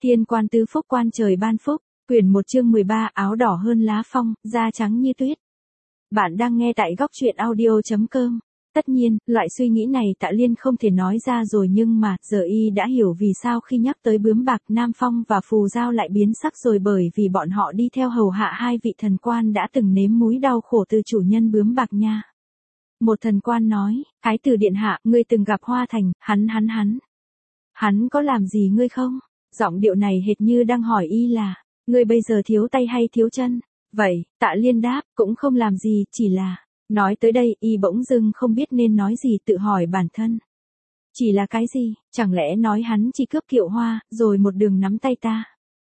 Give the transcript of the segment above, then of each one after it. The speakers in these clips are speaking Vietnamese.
Thiên quan tứ phúc quan trời ban phúc, quyển 1 chương 13 áo đỏ hơn lá phong, da trắng như tuyết. Bạn đang nghe tại góc truyện audio.com. Tất nhiên, loại suy nghĩ này Tạ Liên không thể nói ra rồi nhưng mà, giờ y đã hiểu vì sao khi nhắc tới bướm bạc Nam Phong và Phù Giao lại biến sắc rồi, bởi vì bọn họ đi theo hầu hạ hai vị thần quan đã từng nếm múi đau khổ từ chủ nhân bướm bạc nha. Một thần quan nói, Thái tử điện hạ, ngươi từng gặp Hoa Thành, hắn có làm gì ngươi không? Giọng điệu này hệt như đang hỏi y là, ngươi bây giờ thiếu tay hay thiếu chân? Vậy, Tạ Liên đáp, cũng không làm gì, chỉ là... Nói tới đây, y bỗng dưng không biết nên nói gì, tự hỏi bản thân. Chỉ là cái gì, chẳng lẽ nói hắn chỉ cướp Kiệu Hoa, rồi một đường nắm tay ta?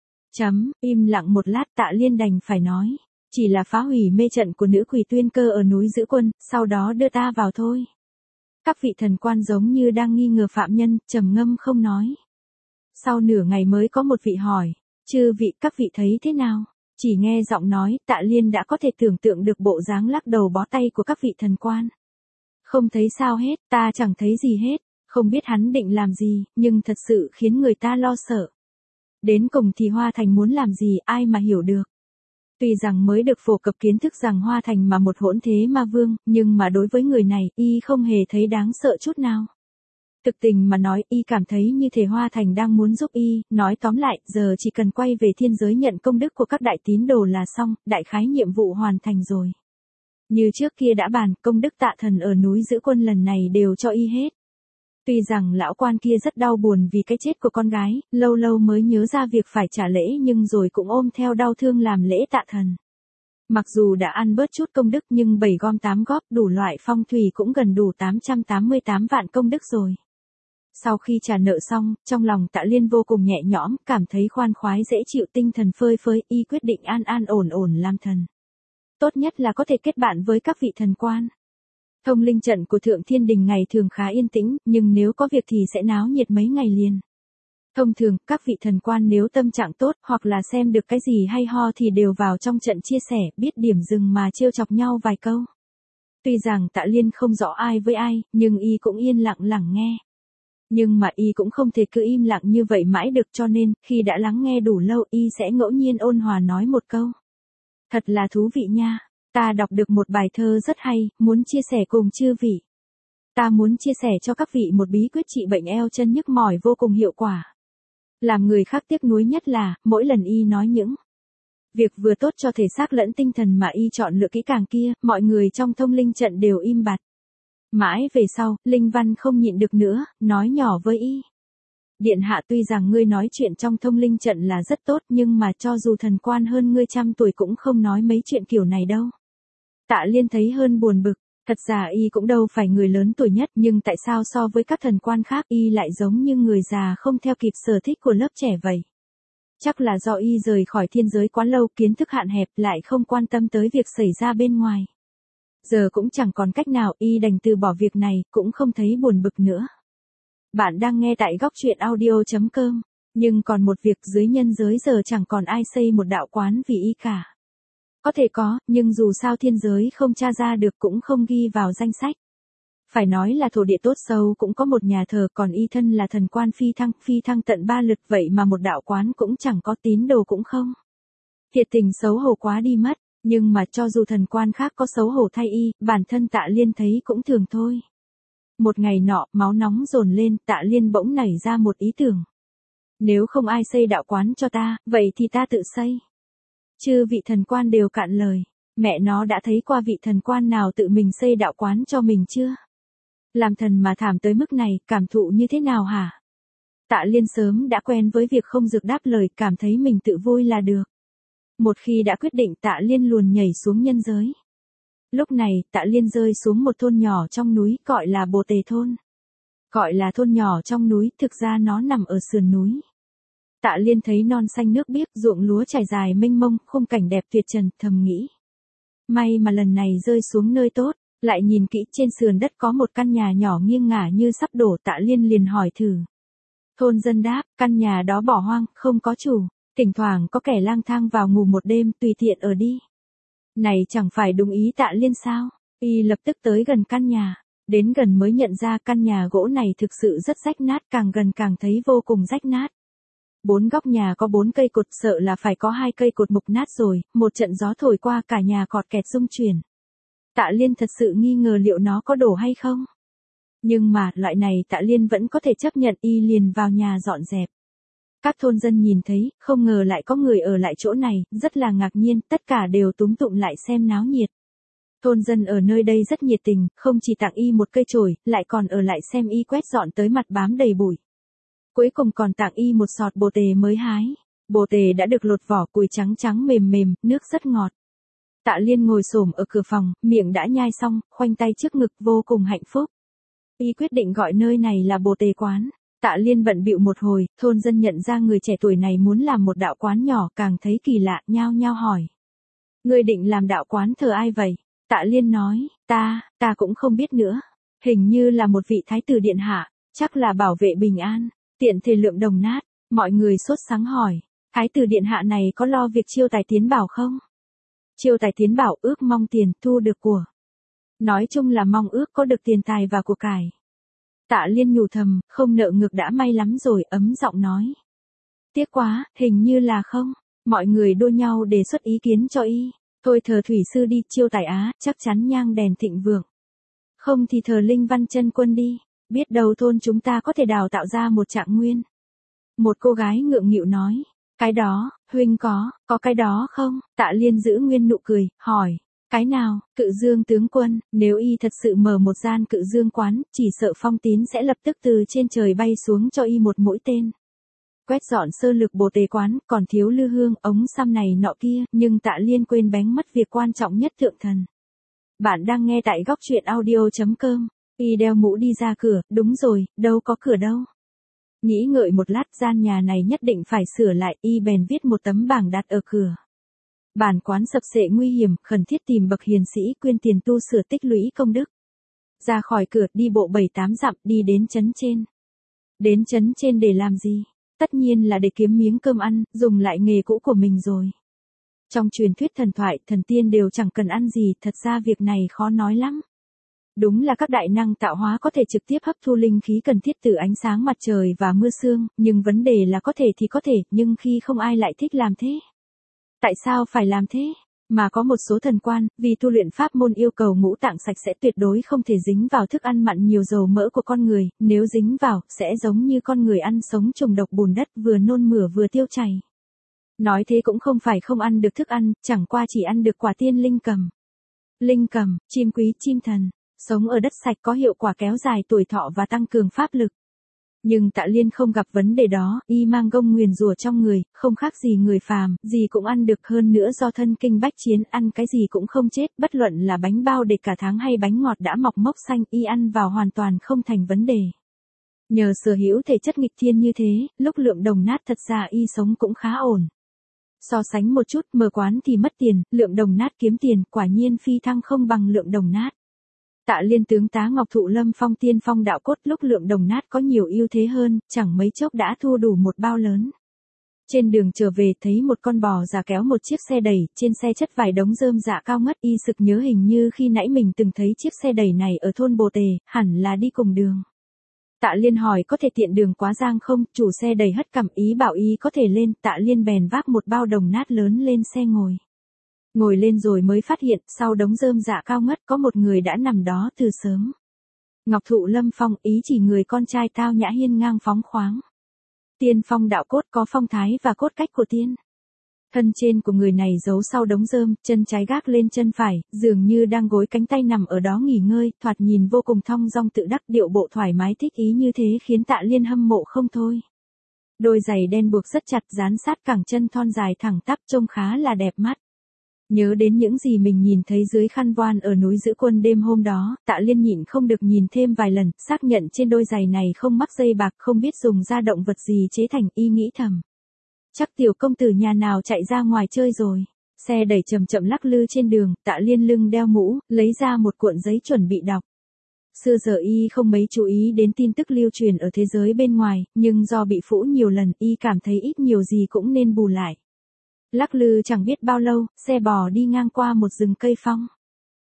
Im lặng một lát, Tạ Liên đành phải nói. Chỉ là phá hủy mê trận của nữ quỷ Tuyên Cơ ở núi Giữ Quân, sau đó đưa ta vào thôi. Các vị thần quan giống như đang nghi ngờ phạm nhân, trầm ngâm không nói. Sau nửa ngày mới có một vị hỏi, chư vị các vị thấy thế nào? Chỉ nghe giọng nói, Tạ Liên đã có thể tưởng tượng được bộ dáng lắc đầu bó tay của các vị thần quan. Không thấy sao hết, ta chẳng thấy gì hết, không biết hắn định làm gì, nhưng thật sự khiến người ta lo sợ. Đến cùng thì Hoa Thành muốn làm gì, ai mà hiểu được. Tuy rằng mới được phổ cập kiến thức rằng Hoa Thành mà một hỗn thế ma vương, nhưng mà đối với người này, y không hề thấy đáng sợ chút nào. Thực tình mà nói, y cảm thấy như thể Hoa Thành đang muốn giúp y, nói tóm lại, giờ chỉ cần quay về thiên giới nhận công đức của các đại tín đồ là xong, đại khái nhiệm vụ hoàn thành rồi. Như trước kia đã bàn, công đức Tạ Thần ở núi Giữ Quân lần này đều cho y hết. Tuy rằng lão quan kia rất đau buồn vì cái chết của con gái, lâu lâu mới nhớ ra việc phải trả lễ nhưng rồi cũng ôm theo đau thương làm lễ Tạ Thần. Mặc dù đã ăn bớt chút công đức nhưng 7 gom 8 góp đủ loại phong thủy cũng gần đủ 888 vạn công đức rồi. Sau khi trả nợ xong, trong lòng Tạ Liên vô cùng nhẹ nhõm, cảm thấy khoan khoái dễ chịu, tinh thần phơi phới, y quyết định an an ổn ổn làm thần. Tốt nhất là có thể kết bạn với các vị thần quan. Thông linh trận của Thượng Thiên Đình ngày thường khá yên tĩnh, nhưng nếu có việc thì sẽ náo nhiệt mấy ngày liền. Thông thường, các vị thần quan nếu tâm trạng tốt, hoặc là xem được cái gì hay ho thì đều vào trong trận chia sẻ, biết điểm dừng mà trêu chọc nhau vài câu. Tuy rằng Tạ Liên không rõ ai với ai, nhưng y cũng yên lặng lắng nghe. Nhưng mà y cũng không thể cứ im lặng như vậy mãi được, cho nên, khi đã lắng nghe đủ lâu y sẽ ngẫu nhiên ôn hòa nói một câu. Thật là thú vị nha, ta đọc được một bài thơ rất hay, muốn chia sẻ cùng chư vị. Ta muốn chia sẻ cho các vị một bí quyết trị bệnh eo chân nhức mỏi vô cùng hiệu quả. Làm người khác tiếc nuối nhất là, mỗi lần y nói những việc vừa tốt cho thể xác lẫn tinh thần mà y chọn lựa kỹ càng kia, mọi người trong thông linh trận đều im bặt. Mãi về sau, Linh Văn không nhịn được nữa, nói nhỏ với y. Điện hạ, tuy rằng ngươi nói chuyện trong thông linh trận là rất tốt nhưng mà cho dù thần quan hơn ngươi trăm tuổi cũng không nói mấy chuyện kiểu này đâu. Tạ Liên thấy hơn buồn bực, thật ra y cũng đâu phải người lớn tuổi nhất nhưng tại sao so với các thần quan khác y lại giống như người già không theo kịp sở thích của lớp trẻ vậy. Chắc là do y rời khỏi thiên giới quá lâu, kiến thức hạn hẹp, lại không quan tâm tới việc xảy ra bên ngoài. Giờ cũng chẳng còn cách nào, y đành từ bỏ việc này, cũng không thấy buồn bực nữa. Bạn đang nghe tại góc truyện audio.com, nhưng còn một việc, dưới nhân giới giờ chẳng còn ai xây một đạo quán vì y cả. Có thể có, nhưng dù sao thiên giới không tra ra được cũng không ghi vào danh sách. Phải nói là thổ địa tốt sâu cũng có một nhà thờ, còn y thân là thần quan phi thăng tận 3 lượt, vậy mà một đạo quán cũng chẳng có, tín đồ cũng không. Thiệt tình xấu hổ quá đi mất. Nhưng mà cho dù thần quan khác có xấu hổ thay y, bản thân Tạ Liên thấy cũng thường thôi. Một ngày nọ, máu nóng dồn lên, Tạ Liên bỗng nảy ra một ý tưởng. Nếu không ai xây đạo quán cho ta, vậy thì ta tự xây. Chư vị thần quan đều cạn lời. Mẹ nó, đã thấy qua vị thần quan nào tự mình xây đạo quán cho mình chưa? Làm thần mà thảm tới mức này, cảm thụ như thế nào hả? Tạ Liên sớm đã quen với việc không rực đáp lời, cảm thấy mình tự vui là được. Một khi đã quyết định, Tạ Liên luồn nhảy xuống nhân giới. Lúc này, Tạ Liên rơi xuống một thôn nhỏ trong núi, gọi là Bồ Tề Thôn. Gọi là thôn nhỏ trong núi, thực ra nó nằm ở sườn núi. Tạ Liên thấy non xanh nước biếc, ruộng lúa trải dài mênh mông, khung cảnh đẹp tuyệt trần, thầm nghĩ. May mà lần này rơi xuống nơi tốt, lại nhìn kỹ trên sườn đất có một căn nhà nhỏ nghiêng ngả như sắp đổ, Tạ Liên liền hỏi thử. Thôn dân đáp, căn nhà đó bỏ hoang, không có chủ. Thỉnh thoảng có kẻ lang thang vào ngủ một đêm, tùy tiện ở đi. Này chẳng phải đúng ý Tạ Liên sao? Y lập tức tới gần căn nhà. Đến gần mới nhận ra căn nhà gỗ này thực sự rất rách nát, càng gần càng thấy vô cùng rách nát. 4 góc nhà có 4 cây cột, sợ là phải có 2 cây cột mục nát rồi, một trận gió thổi qua cả nhà cọt kẹt rung chuyển. Tạ Liên thật sự nghi ngờ liệu nó có đổ hay không. Nhưng mà, loại này Tạ Liên vẫn có thể chấp nhận, y liền vào nhà dọn dẹp. Các thôn dân nhìn thấy, không ngờ lại có người ở lại chỗ này, rất là ngạc nhiên, tất cả đều túm tụm lại xem náo nhiệt. Thôn dân ở nơi đây rất nhiệt tình, không chỉ tặng y một cây chổi, lại còn ở lại xem y quét dọn tới mặt bám đầy bụi. Cuối cùng còn tặng y một sọt bồ tề mới hái. Bồ tề đã được lột vỏ, cùi trắng trắng mềm mềm, nước rất ngọt. Tạ Liên ngồi xổm ở cửa phòng, miệng đã nhai xong, khoanh tay trước ngực vô cùng hạnh phúc. Y quyết định gọi nơi này là bồ tề quán. Tạ Liên bận bịu một hồi, thôn dân nhận ra người trẻ tuổi này muốn làm một đạo quán nhỏ, càng thấy kỳ lạ, nhao nhao hỏi. Ngươi định làm đạo quán thờ ai vậy? Tạ Liên nói, ta cũng không biết nữa. Hình như là một vị thái tử điện hạ, chắc là bảo vệ bình an. Tiện thể Lượm Đồng Nát, mọi người sốt sắng hỏi, thái tử điện hạ này có lo việc chiêu tài tiến bảo không? Chiêu tài tiến bảo ước mong tiền, thu được của. Nói chung là mong ước có được tiền tài và của cải. Tạ Liên nhủ thầm, không nợ ngược đã may lắm rồi, ấm giọng nói. Tiếc quá, hình như là không. Mọi người đua nhau đề xuất ý kiến cho y. Thôi thờ thủy sư đi, chiêu tài á, chắc chắn nhang đèn thịnh vượng. Không thì thờ Linh Văn Chân Quân đi. Biết đâu thôn chúng ta có thể đào tạo ra một trạng nguyên. Một cô gái ngượng nghịu nói. Cái đó, huynh có cái đó không? Tạ Liên giữ nguyên nụ cười, hỏi. Cái nào? Cự Dương tướng quân, nếu y thật sự mở một gian Cự Dương quán, chỉ sợ Phong Tín sẽ lập tức từ trên trời bay xuống cho y một mũi tên. Quét dọn sơ lược bồ tề quán, còn thiếu lư hương, ống xăm này nọ kia, nhưng Tạ Liên quên bén mất việc quan trọng nhất thượng thần. Bạn đang nghe tại góc truyện audio.com. Y đeo mũ đi ra cửa, đúng rồi, đâu có cửa đâu. Nghĩ ngợi một lát, gian nhà này nhất định phải sửa lại, y bèn viết một tấm bảng đặt ở cửa. Bản quán sập xệ nguy hiểm, khẩn thiết tìm bậc hiền sĩ quyên tiền tu sửa tích lũy công đức. Ra khỏi cửa, đi bộ 7-8 dặm, đi đến trấn trên. Đến trấn trên để làm gì? Tất nhiên là để kiếm miếng cơm ăn, dùng lại nghề cũ của mình rồi. Trong truyền thuyết thần thoại, thần tiên đều chẳng cần ăn gì, thật ra việc này khó nói lắm. Đúng là các đại năng tạo hóa có thể trực tiếp hấp thu linh khí cần thiết từ ánh sáng mặt trời và mưa sương, nhưng vấn đề là có thể thì có thể, nhưng khi không ai lại thích làm thế. Tại sao phải làm thế? Mà có một số thần quan, vì tu luyện pháp môn yêu cầu ngũ tạng sạch sẽ tuyệt đối không thể dính vào thức ăn mặn nhiều dầu mỡ của con người, nếu dính vào, sẽ giống như con người ăn sống trùng độc bùn đất, vừa nôn mửa vừa tiêu chảy. Nói thế cũng không phải không ăn được thức ăn, chẳng qua chỉ ăn được quả tiên linh cầm. Linh cầm, chim quý chim thần, sống ở đất sạch có hiệu quả kéo dài tuổi thọ và tăng cường pháp lực. Nhưng Tạ Liên không gặp vấn đề đó, y mang gông nguyền rủa trong người, không khác gì người phàm, gì cũng ăn được, hơn nữa do thân kinh bách chiến, ăn cái gì cũng không chết, bất luận là bánh bao để cả tháng hay bánh ngọt đã mọc mốc xanh, y ăn vào hoàn toàn không thành vấn đề. Nhờ sở hữu thể chất nghịch thiên như thế, lúc Lượm Đồng Nát thật ra y sống cũng khá ổn. So sánh một chút, mở quán thì mất tiền, Lượm Đồng Nát kiếm tiền, quả nhiên phi thăng không bằng Lượm Đồng Nát. Tạ Liên tướng tá Ngọc Thụ Lâm Phong tiên phong đạo cốt, lúc Lượm Đồng Nát có nhiều ưu thế hơn, chẳng mấy chốc đã thu đủ một bao lớn. Trên đường trở về thấy một con bò già kéo một chiếc xe đẩy, trên xe chất vài đống rơm rạ cao ngất, y sực nhớ hình như khi nãy mình từng thấy chiếc xe đẩy này ở thôn Bồ Tề, hẳn là đi cùng đường. Tạ Liên hỏi có thể tiện đường quá giang không, chủ xe đẩy hất cằm ý bảo y có thể lên, Tạ Liên bèn vác một bao đồng nát lớn lên xe ngồi. Ngồi lên rồi mới phát hiện, sau đống rơm rạ cao ngất có một người đã nằm đó từ sớm. Ngọc Thụ Lâm Phong, ý chỉ người con trai tao nhã hiên ngang phóng khoáng. Tiên phong đạo cốt, có phong thái và cốt cách của tiên. Thân trên của người này giấu sau đống rơm, chân trái gác lên chân phải, dường như đang gối cánh tay nằm ở đó nghỉ ngơi, thoạt nhìn vô cùng thong dong tự đắc, điệu bộ thoải mái thích ý như thế khiến Tạ Liên hâm mộ không thôi. Đôi giày đen buộc rất chặt, dán sát cẳng chân thon dài thẳng tắp, trông khá là đẹp mắt. Nhớ đến những gì mình nhìn thấy dưới khăn voan ở núi Giữ Quân đêm hôm đó, Tạ Liên nhịn không được nhìn thêm vài lần, xác nhận trên đôi giày này không mắc dây bạc, không biết dùng da động vật gì chế thành, y nghĩ thầm. Chắc tiểu công tử nhà nào chạy ra ngoài chơi rồi. Xe đẩy chậm chậm lắc lư trên đường, Tạ Liên lưng đeo mũ, lấy ra một cuộn giấy chuẩn bị đọc. Xưa giờ y không mấy chú ý đến tin tức lưu truyền ở thế giới bên ngoài, nhưng do bị phũ nhiều lần, y cảm thấy ít nhiều gì cũng nên bù lại. Lắc lư chẳng biết bao lâu, xe bò đi ngang qua một rừng cây phong.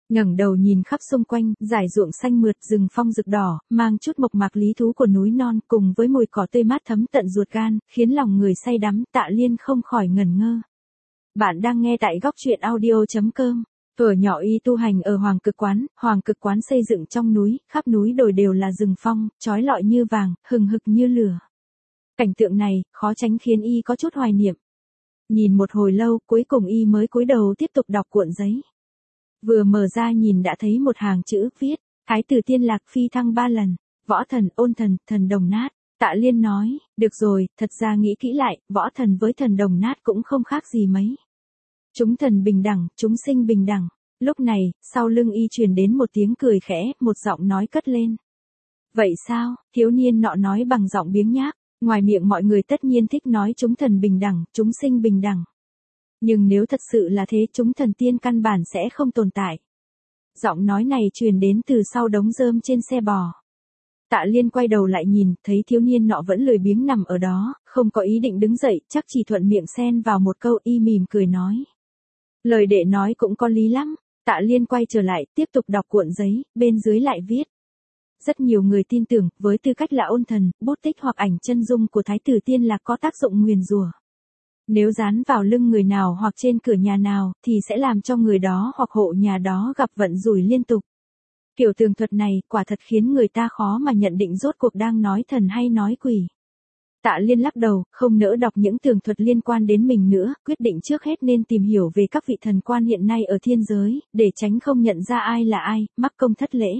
Ngẩng đầu nhìn khắp xung quanh, dải ruộng xanh mượt, rừng phong rực đỏ, mang chút mộc mạc lý thú của núi non, cùng với mùi cỏ tươi mát thấm tận ruột gan, khiến lòng người say đắm. Tạ Liên không khỏi ngẩn ngơ. Bạn đang nghe tại góc truyện audio.com. Thuở nhỏ y tu hành ở Hoàng Cực Quán xây dựng trong núi, khắp núi đồi đều là rừng phong, chói lọi như vàng, hừng hực như lửa. Cảnh tượng này, khó tránh khiến y có chút hoài niệm. Nhìn một hồi lâu, cuối cùng y mới cúi đầu tiếp tục đọc cuộn giấy. Vừa mở ra nhìn đã thấy một hàng chữ viết, Thái tử Tiên Lạc phi thăng 3 lần, võ thần, ôn thần, thần đồng nát. Tạ Liên nói, được rồi, thật ra nghĩ kỹ lại, võ thần với thần đồng nát cũng không khác gì mấy. Chúng thần bình đẳng, chúng sinh bình đẳng. Lúc này, sau lưng y truyền đến một tiếng cười khẽ, một giọng nói cất lên. Vậy sao? Thiếu niên nọ nói bằng giọng biếng nhác. Ngoài miệng mọi người tất nhiên thích nói chúng thần bình đẳng, chúng sinh bình đẳng. Nhưng nếu thật sự là thế, chúng thần tiên căn bản sẽ không tồn tại. Giọng nói này truyền đến từ sau đống rơm trên xe bò. Tạ Liên quay đầu lại nhìn, thấy thiếu niên nọ vẫn lười biếng nằm ở đó, không có ý định đứng dậy, chắc chỉ thuận miệng xen vào một câu. Y mỉm cười nói. Lời đệ nói cũng có lý lắm. Tạ Liên quay trở lại, tiếp tục đọc cuộn giấy, bên dưới lại viết. Rất nhiều người tin tưởng, với tư cách là ôn thần, bút tích hoặc ảnh chân dung của Thái tử Tiên Lạc có tác dụng nguyền rủa. Nếu dán vào lưng người nào hoặc trên cửa nhà nào, thì sẽ làm cho người đó hoặc hộ nhà đó gặp vận rủi liên tục. Kiểu tường thuật này, quả thật khiến người ta khó mà nhận định rốt cuộc đang nói thần hay nói quỷ. Tạ Liên lắc đầu, không nỡ đọc những tường thuật liên quan đến mình nữa, quyết định trước hết nên tìm hiểu về các vị thần quan hiện nay ở thiên giới, để tránh không nhận ra ai là ai, mắc công thất lễ.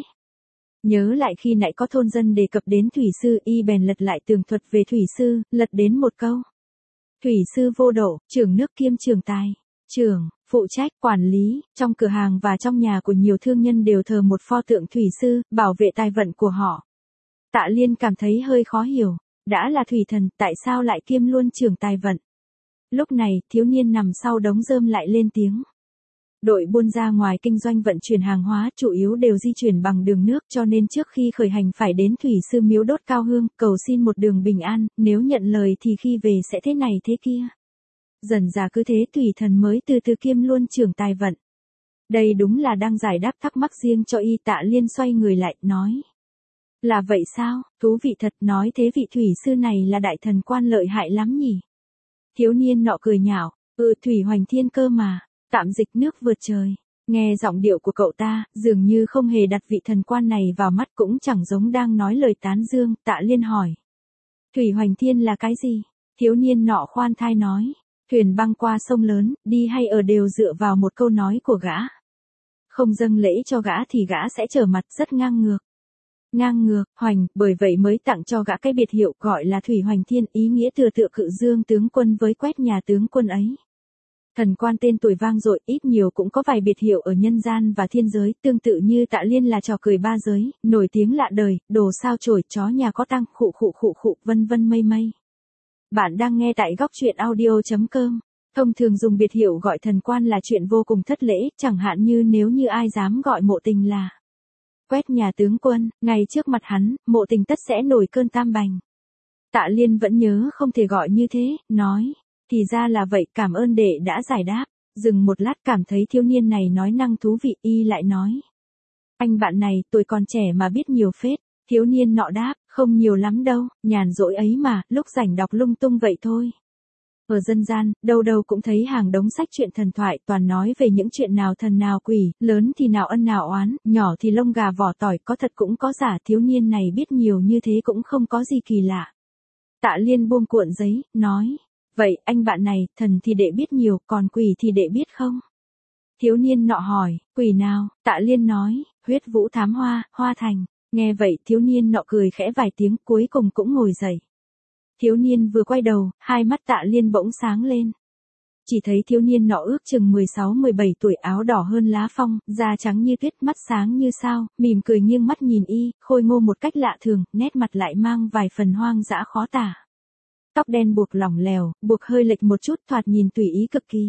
Nhớ lại khi nãy có thôn dân đề cập đến thủy sư, y bèn lật lại tường thuật về thủy sư, lật đến một câu. Thủy sư vô độ, trưởng nước kiêm trưởng tài, trưởng, phụ trách, quản lý, trong cửa hàng và trong nhà của nhiều thương nhân đều thờ một pho tượng thủy sư, bảo vệ tài vận của họ. Tạ Liên cảm thấy hơi khó hiểu, đã là thủy thần, tại sao lại kiêm luôn trưởng tài vận? Lúc này, thiếu niên nằm sau đống rơm lại lên tiếng. Đội buôn ra ngoài kinh doanh vận chuyển hàng hóa chủ yếu đều di chuyển bằng đường nước, cho nên trước khi khởi hành phải đến thủy sư miếu đốt cao hương, cầu xin một đường bình an, nếu nhận lời thì khi về sẽ thế này thế kia. Dần dà cứ thế thủy thần mới từ từ kiêm luôn trưởng tài vận. Đây đúng là đang giải đáp thắc mắc riêng cho y. Tạ Liên xoay người lại, nói. Là vậy sao, thú vị thật, nói thế vị thủy sư này là đại thần quan lợi hại lắm nhỉ. Thiếu niên nọ cười nhạo, Thủy Hoành Thiên cơ mà. Tạm dịch nước vượt trời. Nghe giọng điệu của cậu ta, dường như không hề đặt vị thần quan này vào mắt, cũng chẳng giống đang nói lời tán dương. Tạ Liên hỏi. Thủy Hoành Thiên là cái gì? Thiếu niên nọ khoan thai nói. Thuyền băng qua sông lớn, đi hay ở đều dựa vào một câu nói của gã. Không dâng lễ cho gã thì gã sẽ trở mặt, rất ngang ngược. Ngang ngược, hoành, bởi vậy mới tặng cho gã cái biệt hiệu gọi là Thủy Hoành Thiên, ý nghĩa thừa tựa Cự Dương tướng quân với Quét nhà tướng quân ấy. Thần quan tên tuổi vang dội, ít nhiều cũng có vài biệt hiệu ở nhân gian và thiên giới, tương tự như Tạ Liên là trò cười ba giới, nổi tiếng lạ đời, đồ sao chổi, chó nhà có tăng, khụ, vân vân mây mây. Bạn đang nghe tại góc truyện audio.com. Thông thường dùng biệt hiệu gọi thần quan là chuyện vô cùng thất lễ, chẳng hạn như nếu như ai dám gọi Mộ Tình là Quét nhà tướng quân, ngay trước mặt hắn, Mộ Tình tất sẽ nổi cơn tam bành. Tạ Liên vẫn nhớ không thể gọi như thế, nói. Thì ra là vậy, cảm ơn đệ đã giải đáp. Dừng một lát cảm thấy thiếu niên này nói năng thú vị, y lại nói. Anh bạn này, tuổi còn trẻ mà biết nhiều phết. Thiếu niên nọ đáp, không nhiều lắm đâu, nhàn rỗi ấy mà, lúc rảnh đọc lung tung vậy thôi. Ở dân gian, đâu đâu cũng thấy hàng đống sách truyện thần thoại, toàn nói về những chuyện nào thần nào quỷ, lớn thì nào ân nào oán, nhỏ thì lông gà vỏ tỏi, có thật cũng có giả. Thiếu niên này biết nhiều như thế cũng không có gì kỳ lạ. Tạ Liên buông cuộn giấy, nói. Vậy, anh bạn này, thần thì đệ biết nhiều, còn quỷ thì đệ biết không? Thiếu niên nọ hỏi, quỷ nào? Tạ Liên nói, Huyết Vũ Thám Hoa, Hoa Thành. Nghe vậy, thiếu niên nọ cười khẽ vài tiếng, cuối cùng cũng ngồi dậy. Thiếu niên vừa quay đầu, hai mắt Tạ Liên bỗng sáng lên. Chỉ thấy thiếu niên nọ ước chừng 16-17 tuổi, áo đỏ hơn lá phong, da trắng như tuyết, mắt sáng như sao, mỉm cười nghiêng mắt nhìn y, khôi ngô một cách lạ thường, nét mặt lại mang vài phần hoang dã khó tả. Tóc đen buộc lỏng lẻo, buộc hơi lệch một chút, thoạt nhìn tùy ý cực kỳ.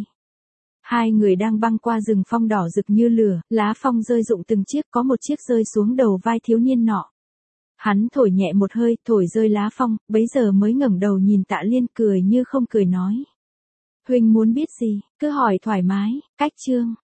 Hai người đang băng qua rừng phong đỏ rực như lửa, lá phong rơi rụng từng chiếc, có một chiếc rơi xuống đầu vai thiếu niên nọ. Hắn thổi nhẹ một hơi, thổi rơi lá phong, bấy giờ mới ngẩng đầu nhìn Tạ Liên, cười như không cười nói. Huynh muốn biết gì, cứ hỏi thoải mái. Cách chương.